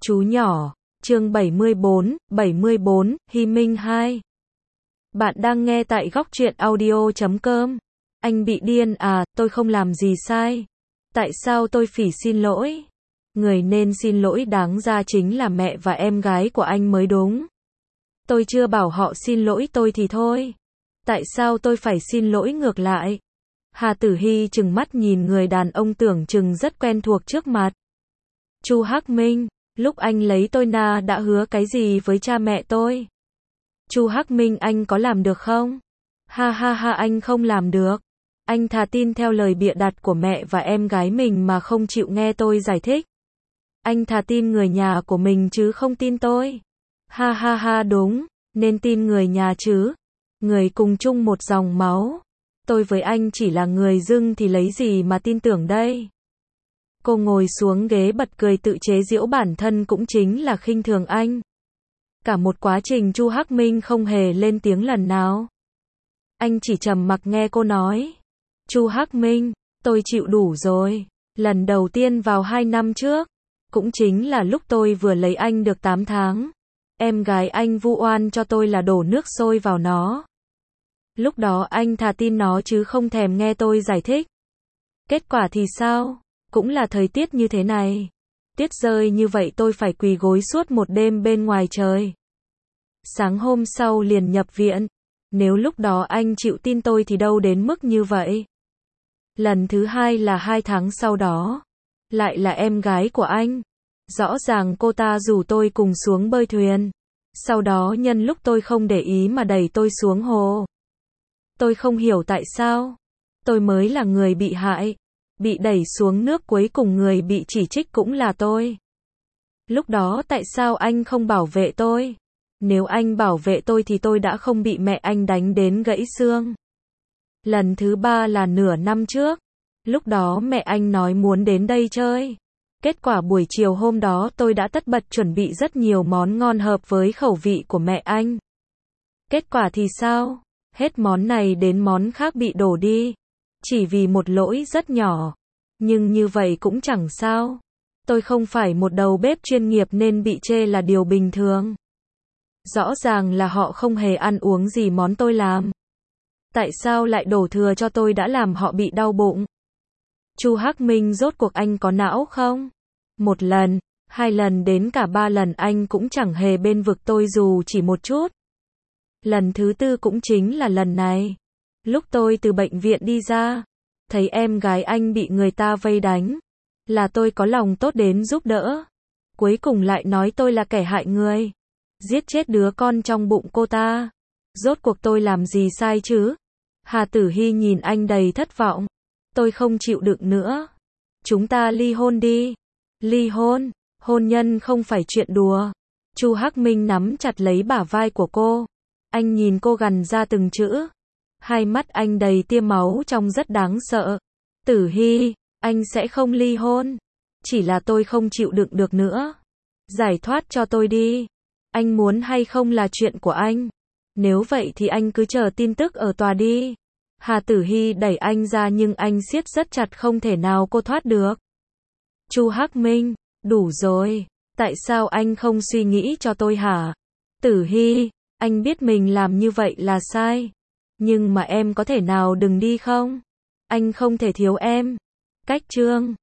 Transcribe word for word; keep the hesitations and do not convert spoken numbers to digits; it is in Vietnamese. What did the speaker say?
Chú nhỏ, chương bảy mươi bốn, bảy mươi bốn, Hy Minh hai. Bạn đang nghe tại góc truyện audio chấm com. Anh bị điên à, tôi không làm gì sai. Tại sao tôi phải xin lỗi? Người nên xin lỗi đáng ra chính là mẹ và em gái của anh mới đúng. Tôi chưa bảo họ xin lỗi tôi thì thôi. Tại sao tôi phải xin lỗi ngược lại? Hà Tử Hy trừng mắt nhìn người đàn ông tưởng chừng rất quen thuộc trước mặt. Chu Hắc Minh, lúc anh lấy tôi na đã hứa cái gì với cha mẹ tôi? Chu Hắc Minh, anh có làm được không? Ha ha ha, anh không làm được. Anh thà tin theo lời bịa đặt của mẹ và em gái mình mà không chịu nghe tôi giải thích. Anh thà tin người nhà của mình chứ không tin tôi. Ha ha ha, đúng, nên tin người nhà chứ. Người cùng chung một dòng máu. Tôi với anh chỉ là người dưng thì lấy gì mà tin tưởng đây? Cô ngồi xuống ghế bật cười tự chế giễu bản thân cũng chính là khinh thường anh. Cả một quá trình Chu Hắc Minh không hề lên tiếng lần nào. Anh chỉ trầm mặc nghe cô nói. Chu Hắc Minh, tôi chịu đủ rồi. Lần đầu tiên vào hai năm trước, cũng chính là lúc tôi vừa lấy anh được tám tháng. Em gái anh vu oan cho tôi là đổ nước sôi vào nó. Lúc đó anh thà tin nó chứ không thèm nghe tôi giải thích. Kết quả thì sao? Cũng là thời tiết như thế này. Tuyết rơi như vậy tôi phải quỳ gối suốt một đêm bên ngoài trời. Sáng hôm sau liền nhập viện. Nếu lúc đó anh chịu tin tôi thì đâu đến mức như vậy. Lần thứ hai là hai tháng sau đó. Lại là em gái của anh. Rõ ràng cô ta rủ tôi cùng xuống bơi thuyền. Sau đó nhân lúc tôi không để ý mà đẩy tôi xuống hồ. Tôi không hiểu tại sao. Tôi mới là người bị hại. Bị đẩy xuống nước, cuối cùng người bị chỉ trích cũng là tôi. Lúc đó tại sao anh không bảo vệ tôi? Nếu anh bảo vệ tôi thì tôi đã không bị mẹ anh đánh đến gãy xương. Lần thứ ba là nửa năm trước. Lúc đó mẹ anh nói muốn đến đây chơi. Kết quả buổi chiều hôm đó tôi đã tất bật chuẩn bị rất nhiều món ngon hợp với khẩu vị của mẹ anh. Kết quả thì sao? Hết món này đến món khác bị đổ đi. Chỉ vì một lỗi rất nhỏ. Nhưng như vậy cũng chẳng sao. Tôi không phải một đầu bếp chuyên nghiệp nên bị chê là điều bình thường. Rõ ràng là họ không hề ăn uống gì món tôi làm. Tại sao lại đổ thừa cho tôi đã làm họ bị đau bụng? Chu Hắc Minh, rốt cuộc anh có não không? Một lần, hai lần đến cả ba lần anh cũng chẳng hề bên vực tôi dù chỉ một chút. Lần thứ tư cũng chính là lần này. Lúc tôi từ bệnh viện đi ra, thấy em gái anh bị người ta vây đánh. Là tôi có lòng tốt đến giúp đỡ. Cuối cùng lại nói tôi là kẻ hại người. Giết chết đứa con trong bụng cô ta. Rốt cuộc tôi làm gì sai chứ? Hà Tử Hy nhìn anh đầy thất vọng. Tôi không chịu đựng nữa. Chúng ta ly hôn đi. Ly hôn? Hôn nhân không phải chuyện đùa. Chu Hắc Minh nắm chặt lấy bả vai của cô. Anh nhìn cô gằn ra từng chữ. Hai mắt anh đầy tia máu trông rất đáng sợ. Tử Hy, anh sẽ không ly hôn. Chỉ là tôi không chịu đựng được nữa. Giải thoát cho tôi đi. Anh muốn hay không là chuyện của anh. Nếu vậy thì anh cứ chờ tin tức ở tòa đi. Hà Tử Hy đẩy anh ra nhưng anh siết rất chặt, không thể nào cô thoát được. Chu Hắc Minh, đủ rồi. Tại sao anh không suy nghĩ cho tôi hả? Tử Hy, anh biết mình làm như vậy là sai. Nhưng mà em có thể nào đừng đi không? Anh không thể thiếu em. Cách Trương.